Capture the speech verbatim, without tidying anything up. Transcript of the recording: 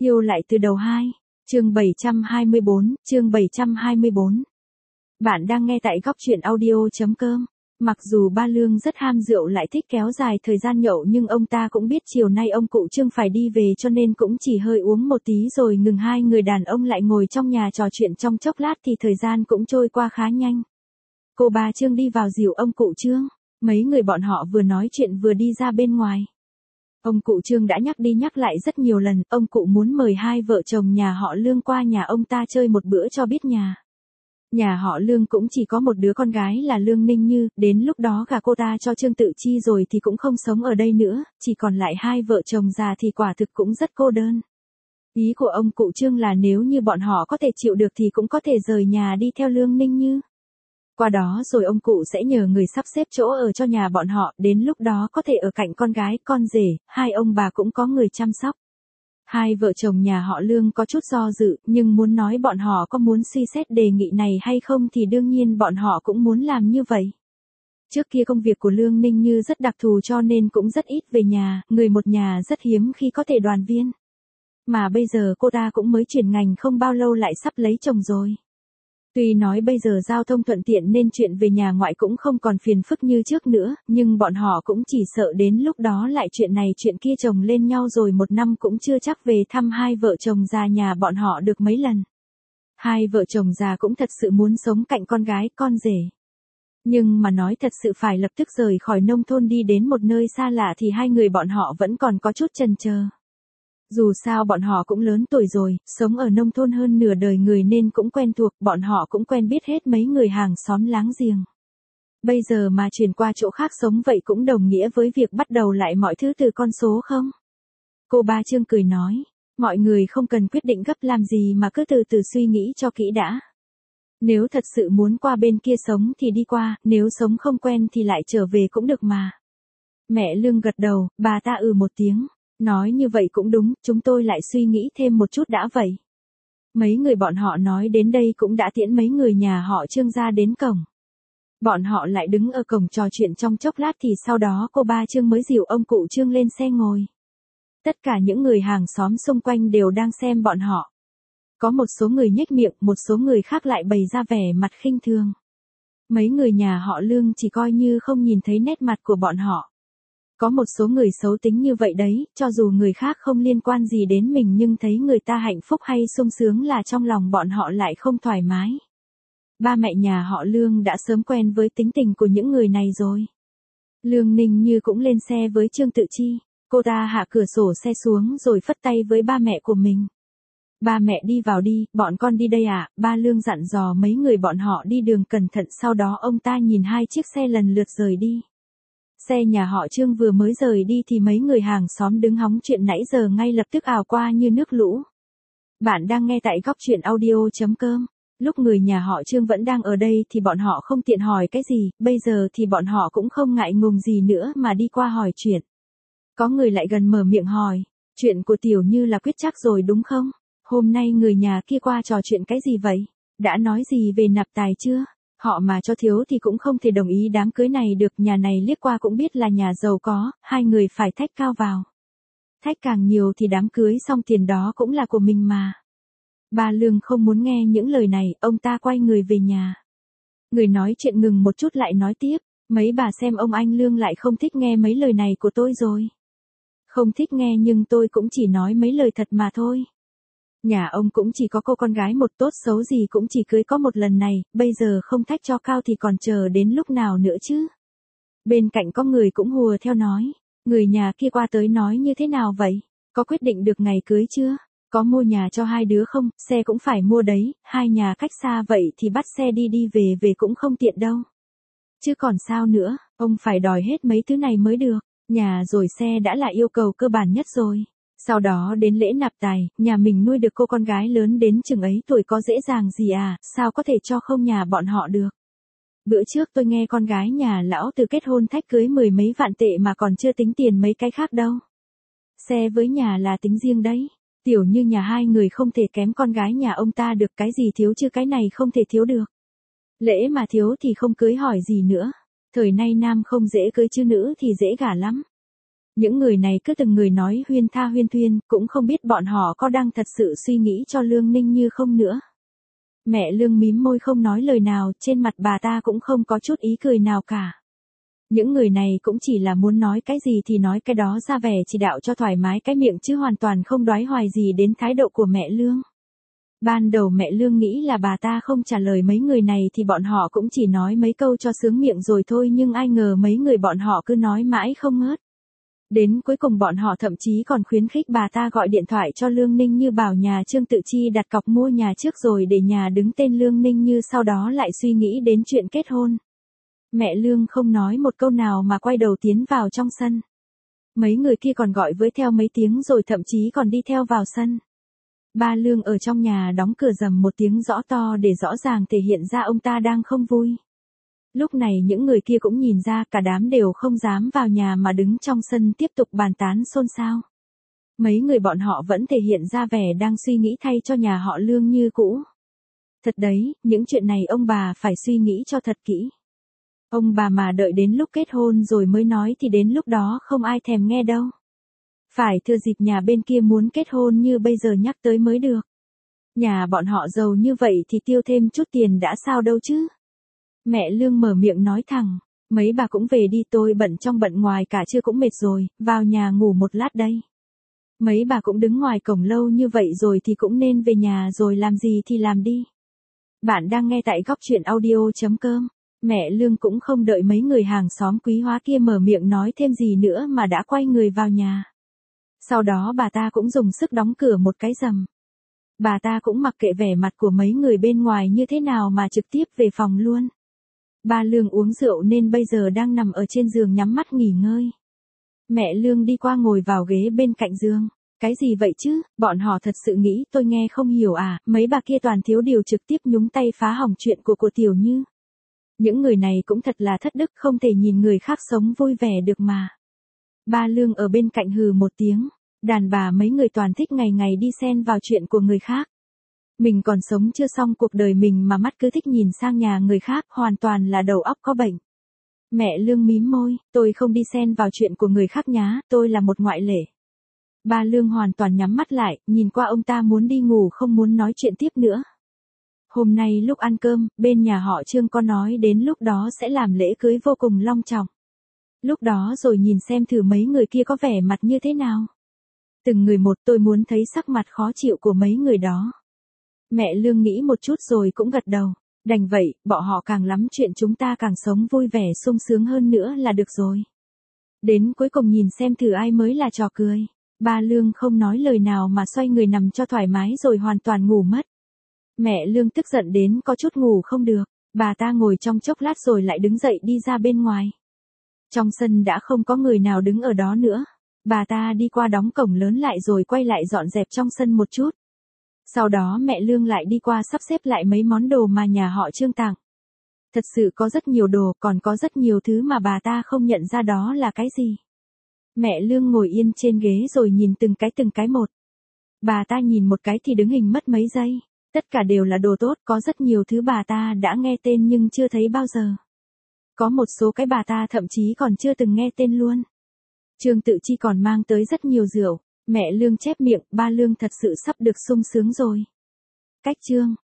Yêu lại từ đầu hai. Chương bảy trăm hai mươi bốn, chương bảy trăm hai mươi bốn. Bạn đang nghe tại góc truyện audio chấm com. Mặc dù ba Lương rất ham rượu lại thích kéo dài thời gian nhậu nhưng ông ta cũng biết chiều nay ông cụ Trương phải đi về cho nên cũng chỉ hơi uống một tí rồi ngừng. Hai người đàn ông lại ngồi trong nhà trò chuyện trong chốc lát thì thời gian cũng trôi qua khá nhanh. Cô bà Trương đi vào dìu ông cụ Trương. Mấy người bọn họ vừa nói chuyện vừa đi ra bên ngoài. Ông cụ Trương đã nhắc đi nhắc lại rất nhiều lần, ông cụ muốn mời hai vợ chồng nhà họ Lương qua nhà ông ta chơi một bữa cho biết nhà. Nhà họ Lương cũng chỉ có một đứa con gái là Lương Ninh Như, đến lúc đó gả cô ta cho Trương Tự Chi rồi thì cũng không sống ở đây nữa, chỉ còn lại hai vợ chồng già thì quả thực cũng rất cô đơn. Ý của ông cụ Trương là nếu như bọn họ có thể chịu được thì cũng có thể rời nhà đi theo Lương Ninh Như. Qua đó rồi ông cụ sẽ nhờ người sắp xếp chỗ ở cho nhà bọn họ, đến lúc đó có thể ở cạnh con gái, con rể, hai ông bà cũng có người chăm sóc. Hai vợ chồng nhà họ Lương có chút do dự, nhưng muốn nói bọn họ có muốn suy xét đề nghị này hay không thì đương nhiên bọn họ cũng muốn làm như vậy. Trước kia công việc của Lương Ninh Như rất đặc thù cho nên cũng rất ít về nhà, người một nhà rất hiếm khi có thể đoàn viên. Mà bây giờ cô ta cũng mới chuyển ngành không bao lâu lại sắp lấy chồng rồi. Tuy nói bây giờ giao thông thuận tiện nên chuyện về nhà ngoại cũng không còn phiền phức như trước nữa, nhưng bọn họ cũng chỉ sợ đến lúc đó lại chuyện này chuyện kia chồng lên nhau rồi một năm cũng chưa chắc về thăm hai vợ chồng già nhà bọn họ được mấy lần. Hai vợ chồng già cũng thật sự muốn sống cạnh con gái, con rể. Nhưng mà nói thật sự phải lập tức rời khỏi nông thôn đi đến một nơi xa lạ thì hai người bọn họ vẫn còn có chút chần chờ. Dù sao bọn họ cũng lớn tuổi rồi, sống ở nông thôn hơn nửa đời người nên cũng quen thuộc, bọn họ cũng quen biết hết mấy người hàng xóm láng giềng. Bây giờ mà chuyển qua chỗ khác sống vậy cũng đồng nghĩa với việc bắt đầu lại mọi thứ từ con số không? Cô ba Trương cười nói, mọi người không cần quyết định gấp làm gì mà cứ từ từ suy nghĩ cho kỹ đã. Nếu thật sự muốn qua bên kia sống thì đi qua, nếu sống không quen thì lại trở về cũng được mà. Mẹ Lương gật đầu, bà ta ừ một tiếng. Nói như vậy cũng đúng, chúng tôi lại suy nghĩ thêm một chút đã vậy. Mấy người bọn họ nói đến đây cũng đã tiễn mấy người nhà họ Trương ra đến cổng. Bọn họ lại đứng ở cổng trò chuyện trong chốc lát thì sau đó cô ba Trương mới dìu ông cụ Trương lên xe ngồi. Tất cả những người hàng xóm xung quanh đều đang xem bọn họ. Có một số người nhếch miệng, một số người khác lại bày ra vẻ mặt khinh thường. Mấy người nhà họ Lương chỉ coi như không nhìn thấy nét mặt của bọn họ. Có một số người xấu tính như vậy đấy, cho dù người khác không liên quan gì đến mình nhưng thấy người ta hạnh phúc hay sung sướng là trong lòng bọn họ lại không thoải mái. Ba mẹ nhà họ Lương đã sớm quen với tính tình của những người này rồi. Lương Ninh Như cũng lên xe với Trương Tự Chi, cô ta hạ cửa sổ xe xuống rồi phất tay với ba mẹ của mình. Ba mẹ đi vào đi, bọn con đi đây à, ba Lương dặn dò mấy người bọn họ đi đường cẩn thận, sau đó ông ta nhìn hai chiếc xe lần lượt rời đi. Xe nhà họ Trương vừa mới rời đi thì mấy người hàng xóm đứng hóng chuyện nãy giờ ngay lập tức ào qua như nước lũ. Bạn đang nghe tại góc truyện audio chấm com. Lúc người nhà họ Trương vẫn đang ở đây thì bọn họ không tiện hỏi cái gì, bây giờ thì bọn họ cũng không ngại ngùng gì nữa mà đi qua hỏi chuyện. Có người lại gần mở miệng hỏi, chuyện của Tiểu Như là quyết chắc rồi đúng không? Hôm nay người nhà kia qua trò chuyện cái gì vậy? Đã nói gì về nạp tài chưa? Họ mà cho thiếu thì cũng không thể đồng ý đám cưới này được, nhà này liếc qua cũng biết là nhà giàu có, hai người phải thách cao vào. Thách càng nhiều thì đám cưới xong tiền đó cũng là của mình mà. Bà Lương không muốn nghe những lời này, ông ta quay người về nhà. Người nói chuyện ngừng một chút lại nói tiếp, mấy bà xem ông anh Lương lại không thích nghe mấy lời này của tôi rồi. Không thích nghe nhưng tôi cũng chỉ nói mấy lời thật mà thôi. Nhà ông cũng chỉ có cô con gái một, tốt xấu gì cũng chỉ cưới có một lần này, bây giờ không thách cho cao thì còn chờ đến lúc nào nữa chứ. Bên cạnh có người cũng hùa theo nói, người nhà kia qua tới nói như thế nào vậy? Có quyết định được ngày cưới chưa? Có mua nhà cho hai đứa không? Xe cũng phải mua đấy, hai nhà cách xa vậy thì bắt xe đi đi về về cũng không tiện đâu. Chứ còn sao nữa, ông phải đòi hết mấy thứ này mới được, nhà rồi xe đã là yêu cầu cơ bản nhất rồi. Sau đó đến lễ nạp tài, nhà mình nuôi được cô con gái lớn đến chừng ấy tuổi có dễ dàng gì à, sao có thể cho không nhà bọn họ được. Bữa trước tôi nghe con gái nhà lão từ kết hôn thách cưới mười mấy vạn tệ mà còn chưa tính tiền mấy cái khác đâu. Xe với nhà là tính riêng đấy, Tiểu Như nhà hai người không thể kém con gái nhà ông ta được, cái gì thiếu chứ cái này không thể thiếu được. Lễ mà thiếu thì không cưới hỏi gì nữa, thời nay nam không dễ cưới chứ nữ thì dễ gả lắm. Những người này cứ từng người nói huyên tha huyên thuyên, cũng không biết bọn họ có đang thật sự suy nghĩ cho Lương Ninh Như không nữa. Mẹ Lương mím môi không nói lời nào, trên mặt bà ta cũng không có chút ý cười nào cả. Những người này cũng chỉ là muốn nói cái gì thì nói cái đó ra vẻ chỉ đạo cho thoải mái cái miệng chứ hoàn toàn không đoái hoài gì đến thái độ của mẹ Lương. Ban đầu mẹ Lương nghĩ là bà ta không trả lời mấy người này thì bọn họ cũng chỉ nói mấy câu cho sướng miệng rồi thôi, nhưng ai ngờ mấy người bọn họ cứ nói mãi không ngớt. Đến cuối cùng bọn họ thậm chí còn khuyến khích bà ta gọi điện thoại cho Lương Ninh Như bảo nhà Trương Tự Chi đặt cọc mua nhà trước rồi để nhà đứng tên Lương Ninh Như sau đó lại suy nghĩ đến chuyện kết hôn. Mẹ Lương không nói một câu nào mà quay đầu tiến vào trong sân. Mấy người kia còn gọi với theo mấy tiếng rồi thậm chí còn đi theo vào sân. Ba Lương ở trong nhà đóng cửa rầm một tiếng rõ to để rõ ràng thể hiện ra ông ta đang không vui. Lúc này những người kia cũng nhìn ra, cả đám đều không dám vào nhà mà đứng trong sân tiếp tục bàn tán xôn xao. Mấy người bọn họ vẫn thể hiện ra vẻ đang suy nghĩ thay cho nhà họ Lương như cũ. Thật đấy, những chuyện này ông bà phải suy nghĩ cho thật kỹ. Ông bà mà đợi đến lúc kết hôn rồi mới nói thì đến lúc đó không ai thèm nghe đâu. Phải thừa dịp nhà bên kia muốn kết hôn như bây giờ nhắc tới mới được. Nhà bọn họ giàu như vậy thì tiêu thêm chút tiền đã sao đâu chứ. Mẹ Lương mở miệng nói thẳng, mấy bà cũng về đi, tôi bận trong bận ngoài cả trưa cũng mệt rồi, vào nhà ngủ một lát đây. Mấy bà cũng đứng ngoài cổng lâu như vậy rồi thì cũng nên về nhà rồi, làm gì thì làm đi. Bạn đang nghe tại góc truyện audio.com. Mẹ Lương cũng không đợi mấy người hàng xóm quý hóa kia mở miệng nói thêm gì nữa mà đã quay người vào nhà. Sau đó bà ta cũng dùng sức đóng cửa một cái rầm. Bà ta cũng mặc kệ vẻ mặt của mấy người bên ngoài như thế nào mà trực tiếp về phòng luôn. Ba Lương uống rượu nên bây giờ đang nằm ở trên giường nhắm mắt nghỉ ngơi. Mẹ Lương đi qua ngồi vào ghế bên cạnh giường. Cái gì vậy chứ, bọn họ thật sự nghĩ tôi nghe không hiểu à, mấy bà kia toàn thiếu điều trực tiếp nhúng tay phá hỏng chuyện của cô Tiểu Như. Những người này cũng thật là thất đức, không thể nhìn người khác sống vui vẻ được mà. Ba Lương ở bên cạnh hừ một tiếng, đàn bà mấy người toàn thích ngày ngày đi xen vào chuyện của người khác. Mình còn sống chưa xong cuộc đời mình mà mắt cứ thích nhìn sang nhà người khác, hoàn toàn là đầu óc có bệnh. Mẹ Lương mím môi, tôi không đi xen vào chuyện của người khác nhá, tôi là một ngoại lệ. Ba Lương hoàn toàn nhắm mắt lại, nhìn qua ông ta muốn đi ngủ không muốn nói chuyện tiếp nữa. Hôm nay lúc ăn cơm, bên nhà họ Trương có nói đến lúc đó sẽ làm lễ cưới vô cùng long trọng. Lúc đó rồi nhìn xem thử mấy người kia có vẻ mặt như thế nào. Từng người một, tôi muốn thấy sắc mặt khó chịu của mấy người đó. Mẹ Lương nghĩ một chút rồi cũng gật đầu. Đành vậy, bỏ họ càng lắm chuyện chúng ta càng sống vui vẻ sung sướng hơn nữa là được rồi. Đến cuối cùng nhìn xem thử ai mới là trò cười. Ba Lương không nói lời nào mà xoay người nằm cho thoải mái rồi hoàn toàn ngủ mất. Mẹ Lương tức giận đến có chút ngủ không được. Bà ta ngồi trong chốc lát rồi lại đứng dậy đi ra bên ngoài. Trong sân đã không có người nào đứng ở đó nữa. Bà ta đi qua đóng cổng lớn lại rồi quay lại dọn dẹp trong sân một chút. Sau đó mẹ Lương lại đi qua sắp xếp lại mấy món đồ mà nhà họ Trương tặng. Thật sự có rất nhiều đồ, còn có rất nhiều thứ mà bà ta không nhận ra đó là cái gì. Mẹ Lương ngồi yên trên ghế rồi nhìn từng cái từng cái một. Bà ta nhìn một cái thì đứng hình mất mấy giây. Tất cả đều là đồ tốt, có rất nhiều thứ bà ta đã nghe tên nhưng chưa thấy bao giờ. Có một số cái bà ta thậm chí còn chưa từng nghe tên luôn. Trương Tự Chi còn mang tới rất nhiều rượu. Mẹ Lương chép miệng, ba Lương thật sự sắp được sung sướng rồi. Cách chương